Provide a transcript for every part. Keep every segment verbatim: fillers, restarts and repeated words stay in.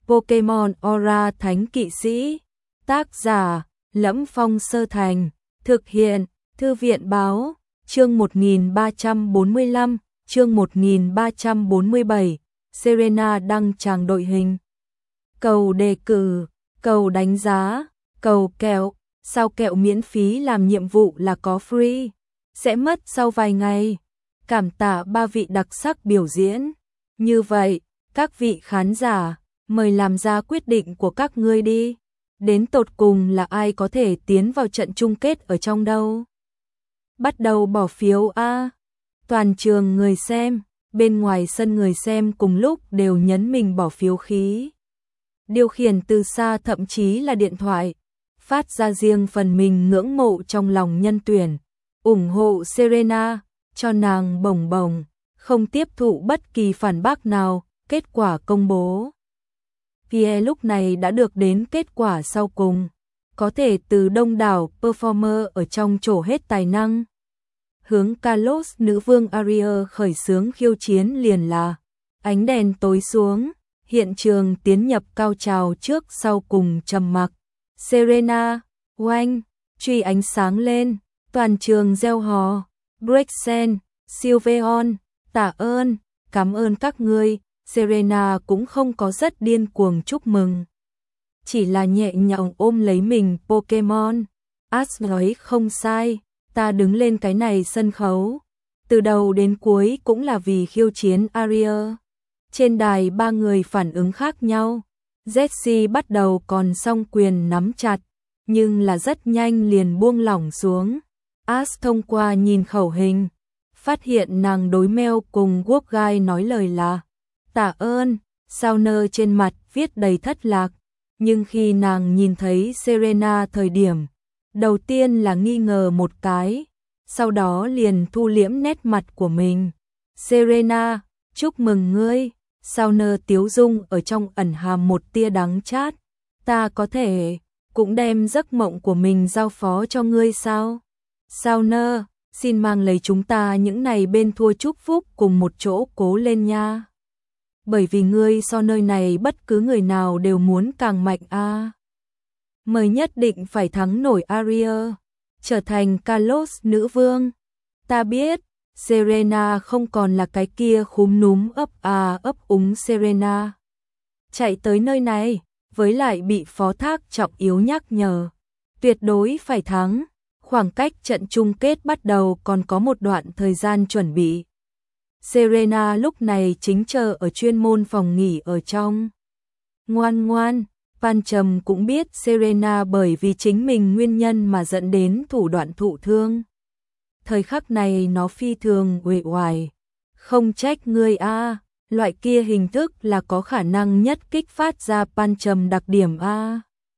Pokemon Aura Thánh Kỵ Sĩ. Tác giả: Lẫm Phong Sơ Thành. Thực hiện: Thư viện báo. Chương một nghìn ba trăm bốn mươi lăm, chương một nghìn ba trăm bốn mươi bảy. Serena đăng tràng đội hình. Cầu đề cử, cầu đánh giá, cầu kẹo. Sao kẹo miễn phí làm nhiệm vụ là có free, sẽ mất sau vài ngày. Cảm tạ ba vị đặc sắc biểu diễn. Như vậy, các vị khán giả, mời làm ra quyết định của các ngươi đi. Đến tột cùng là ai có thể tiến vào trận chung kết ở trong đâu? Bắt đầu bỏ phiếu a. Toàn trường người xem, bên ngoài sân người xem cùng lúc đều nhấn mình bỏ phiếu khí. Điều khiển từ xa thậm chí là điện thoại, phát ra riêng phần mình ngưỡng mộ trong lòng nhân tuyển, ủng hộ Serena, cho nàng bồng bồng, không tiếp thụ bất kỳ phản bác nào. Kết quả công bố. Pierre lúc này đã được đến kết quả sau cùng, có thể từ đông đảo performer ở trong trổ hết tài năng. Hướng Carlos nữ vương Aria khởi xướng khiêu chiến liền là ánh đèn tối xuống, hiện trường tiến nhập cao trào trước sau cùng trầm mặc. Serena, oanh, truy ánh sáng lên, toàn trường reo hò. Brexen, Sylveon, tạ ơn, cảm ơn các ngươi. Serena cũng không có rất điên cuồng chúc mừng, chỉ là nhẹ nhàng ôm lấy mình Pokemon. Ash nói không sai, ta đứng lên cái này sân khấu, từ đầu đến cuối cũng là vì khiêu chiến Aria. Trên đài ba người phản ứng khác nhau. Jessie bắt đầu còn song quyền nắm chặt, nhưng là rất nhanh liền buông lỏng xuống. Ash thông qua nhìn khẩu hình, phát hiện nàng đối meo cùng Quốc Gai nói lời là tạ ơn, sao nơ trên mặt viết đầy thất lạc. Nhưng khi nàng nhìn thấy Serena thời điểm, đầu tiên là nghi ngờ một cái, sau đó liền thu liễm nét mặt của mình. Serena, chúc mừng ngươi. Sao nơ tiếu dung ở trong ẩn hàm một tia đắng chát. Ta có thể cũng đem giấc mộng của mình giao phó cho ngươi sao? Sao nơ, xin mang lấy chúng ta những này bên thua chúc phúc cùng một chỗ cố lên nha. Bởi vì ngươi so nơi này bất cứ người nào đều muốn càng mạnh a. À. Mời nhất định phải thắng nổi Aria, trở thành Carlos nữ vương. Ta biết, Serena không còn là cái kia khúm núm ấp à ấp úng Serena. Chạy tới nơi này, với lại bị phó thác trọng yếu nhắc nhở, tuyệt đối phải thắng. Khoảng cách trận chung kết bắt đầu còn có một đoạn thời gian chuẩn bị. Serena lúc này chính chờ ở chuyên môn phòng nghỉ ở trong. Ngoan ngoan, Pan Trầm cũng biết Serena bởi vì chính mình nguyên nhân mà dẫn đến thủ đoạn thụ thương. Thời khắc này nó phi thường uể oải. Không trách ngươi a, loại kia hình thức là có khả năng nhất kích phát ra Pan Trầm đặc điểm a.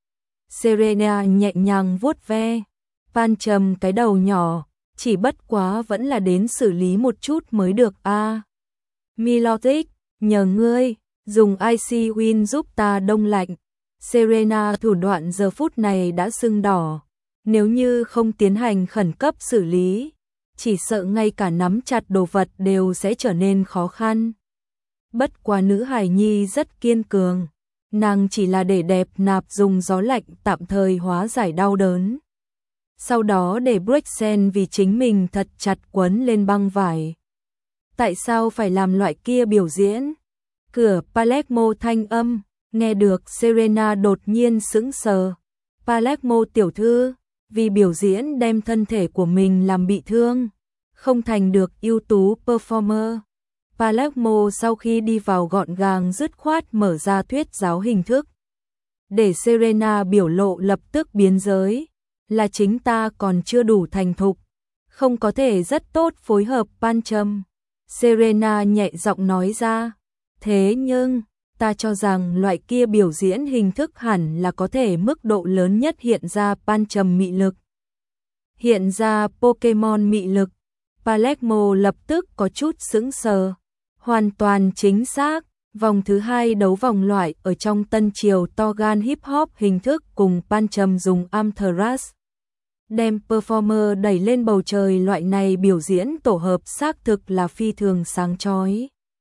Serena nhẹ nhàng vuốt ve Pan Trầm cái đầu nhỏ, chỉ bất quá vẫn là đến xử lý một chút mới được a. Milotic, nhờ ngươi dùng Icy Wind giúp ta đông lạnh. Serena thủ đoạn giờ phút này đã sưng đỏ, nếu như không tiến hành khẩn cấp xử lý, chỉ sợ ngay cả nắm chặt đồ vật đều sẽ trở nên khó khăn. Bất quá nữ hài nhi rất kiên cường, nàng chỉ là để đẹp nạp dùng gió lạnh tạm thời hóa giải đau đớn. Sau đó để Brexen vì chính mình thật chặt quấn lên băng vải. Tại sao phải làm loại kia biểu diễn? Cửa Palermo thanh âm, nghe được Serena đột nhiên sững sờ. Palermo tiểu thư, vì biểu diễn đem thân thể của mình làm bị thương, không thành được ưu tú performer. Palermo sau khi đi vào gọn gàng dứt khoát mở ra thuyết giáo hình thức. Để Serena biểu lộ lập tức biến giới, là chính ta còn chưa đủ thành thục, không có thể rất tốt phối hợp Pan Trầm. Serena nhẹ giọng nói ra, thế nhưng, ta cho rằng loại kia biểu diễn hình thức hẳn là có thể mức độ lớn nhất hiện ra Pan Trầm mị lực. Hiện ra Pokemon mị lực. Palermo lập tức có chút sững sờ. Hoàn toàn chính xác, vòng thứ hai đấu vòng loại ở trong tân triều Togan Hip Hop hình thức cùng Pan Trầm dùng Amthras. Đem performer đẩy lên bầu trời loại này biểu diễn tổ hợp xác thực là phi thường sáng chói.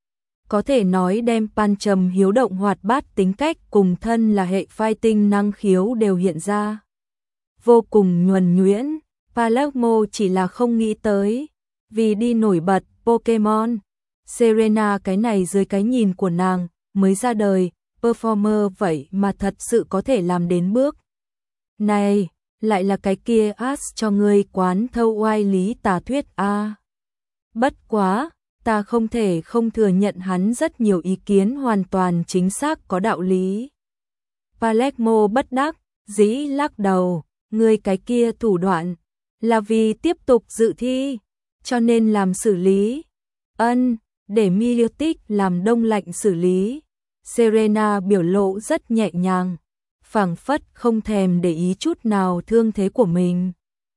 có thể nói đem Pancham hiếu động hoạt bát tính cách cùng thân là hệ fighting năng khiếu đều hiện ra. Vô cùng nhuần nhuyễn, Palermo chỉ là không nghĩ tới, vì đi nổi bật Pokemon. Serena cái này dưới cái nhìn của nàng, mới ra đời, performer vậy mà thật sự có thể làm đến bước. Này, lại là cái kia as cho ngươi quán thâu oai lý tà thuyết a. À. Bất quá, ta không thể không thừa nhận hắn rất nhiều ý kiến hoàn toàn chính xác có đạo lý. Palermo bất đắc dĩ lắc đầu, ngươi cái kia thủ đoạn là vì tiếp tục dự thi, cho nên làm xử lý. Ân, để Milotic làm đông lạnh xử lý. Serena biểu lộ rất nhẹ nhàng, phảng phất không thèm để ý chút nào thương thế của mình.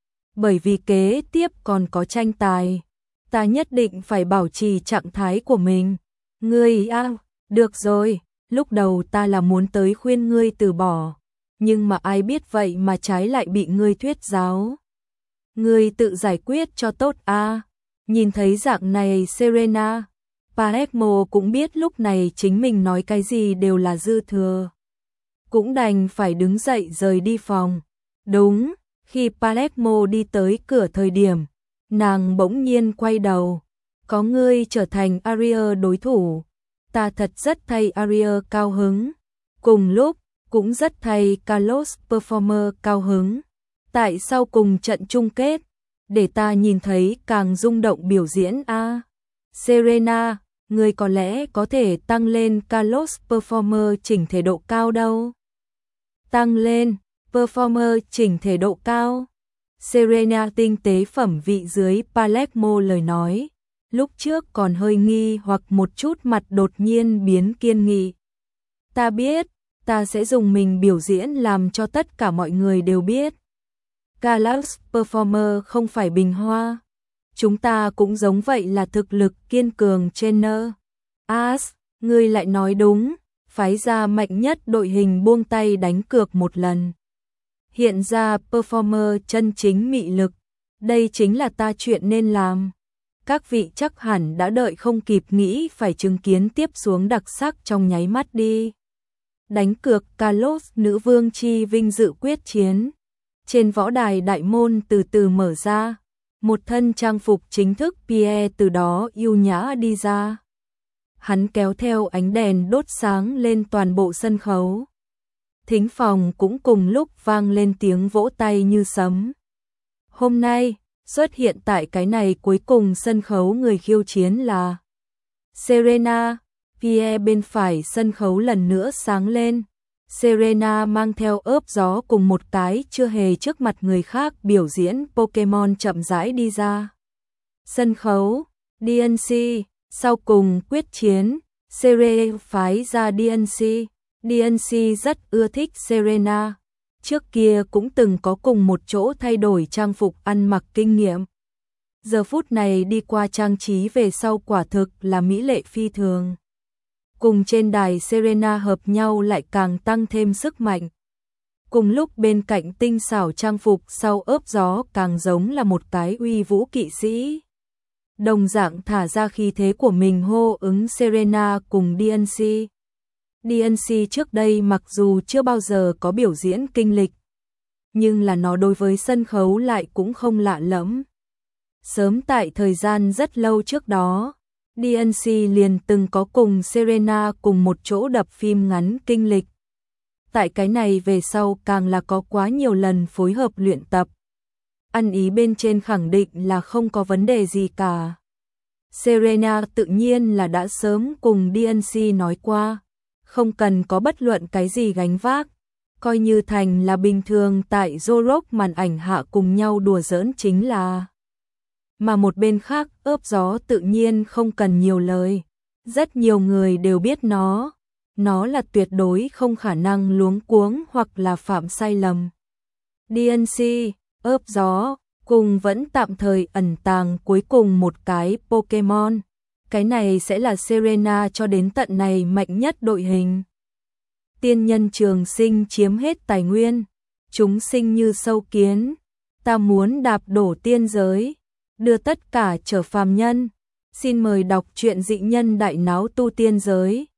Bởi vì kế tiếp còn có tranh tài, ta nhất định phải bảo trì trạng thái của mình. Ngươi a, được rồi, lúc đầu ta là muốn tới khuyên ngươi từ bỏ, nhưng mà ai biết vậy mà trái lại bị ngươi thuyết giáo. Ngươi tự giải quyết cho tốt a. Nhìn thấy dạng này Serena, Palermo cũng biết lúc này chính mình nói cái gì đều là dư thừa. Cũng đành phải đứng dậy rời đi phòng. Đúng, khi Palermo đi tới cửa thời điểm, nàng bỗng nhiên quay đầu. Có ngươi trở thành Aria đối thủ, ta thật rất thay Aria cao hứng. Cùng lúc, cũng rất thay Carlos Performer cao hứng. Tại sao cùng trận chung kết, để ta nhìn thấy càng rung động biểu diễn a. À, Serena, ngươi có lẽ có thể tăng lên Carlos Performer chỉnh thể độ cao đâu. Tăng lên, Performer chỉnh thể độ cao. Serena tinh tế phẩm vị dưới Palermo lời nói, lúc trước còn hơi nghi hoặc một chút mặt đột nhiên biến kiên nghị. Ta biết, ta sẽ dùng mình biểu diễn làm cho tất cả mọi người đều biết. Carlos Performer không phải bình hoa. Chúng ta cũng giống vậy là thực lực kiên cường trainer. As, ngươi lại nói đúng, phái ra mạnh nhất đội hình buông tay đánh cược một lần. Hiện ra Performer chân chính mị lực, đây chính là ta chuyện nên làm. Các vị chắc hẳn đã đợi không kịp nghĩ phải chứng kiến tiếp xuống đặc sắc trong nháy mắt đi. Đánh cược Carlos nữ vương chi vinh dự quyết chiến. Trên võ đài đại môn từ từ mở ra, một thân trang phục chính thức Pierre từ đó yêu nhã đi ra. Hắn kéo theo ánh đèn đốt sáng lên toàn bộ sân khấu. Thính phòng cũng cùng lúc vang lên tiếng vỗ tay như sấm. Hôm nay, xuất hiện tại cái này cuối cùng sân khấu người khiêu chiến là Serena. Pierre bên phải sân khấu lần nữa sáng lên. Serena mang theo ớp gió cùng một cái chưa hề trước mặt người khác biểu diễn Pokemon chậm rãi đi ra. Sân khấu, đê en xê, sau cùng quyết chiến, Serena phái ra đê en xê. đê en xê rất ưa thích Serena. Trước kia cũng từng có cùng một chỗ thay đổi trang phục ăn mặc kinh nghiệm. Giờ phút này đi qua trang trí về sau quả thực là mỹ lệ phi thường. Cùng trên đài Serena hợp nhau lại càng tăng thêm sức mạnh. Cùng lúc bên cạnh tinh xảo trang phục sau ớp gió càng giống là một cái uy vũ kỵ sĩ. Đồng dạng thả ra khí thế của mình hô ứng Serena cùng đê en xê. đê en xê trước đây mặc dù chưa bao giờ có biểu diễn kinh lịch, nhưng là nó đối với sân khấu lại cũng không lạ lẫm. Sớm tại thời gian rất lâu trước đó, đê en xê liền từng có cùng Serena cùng một chỗ đập phim ngắn kinh lịch. Tại cái này về sau càng là có quá nhiều lần phối hợp luyện tập. Ăn ý bên trên khẳng định là không có vấn đề gì cả. Serena tự nhiên là đã sớm cùng đê en xê nói qua, không cần có bất luận cái gì gánh vác, coi như thành là bình thường tại Zoroark màn ảnh hạ cùng nhau đùa giỡn chính là. Mà một bên khác ớp gió tự nhiên không cần nhiều lời, rất nhiều người đều biết nó, nó là tuyệt đối không khả năng luống cuống hoặc là phạm sai lầm. đê en xê, ớp gió, cùng vẫn tạm thời ẩn tàng cuối cùng một cái Pokemon, cái này sẽ là Serena cho đến tận này mạnh nhất đội hình. Tiên nhân trường sinh chiếm hết tài nguyên, chúng sinh như sâu kiến, ta muốn đạp đổ tiên giới, đưa tất cả trở phàm nhân, Xin mời đọc truyện Dị nhân đại náo tu tiên giới.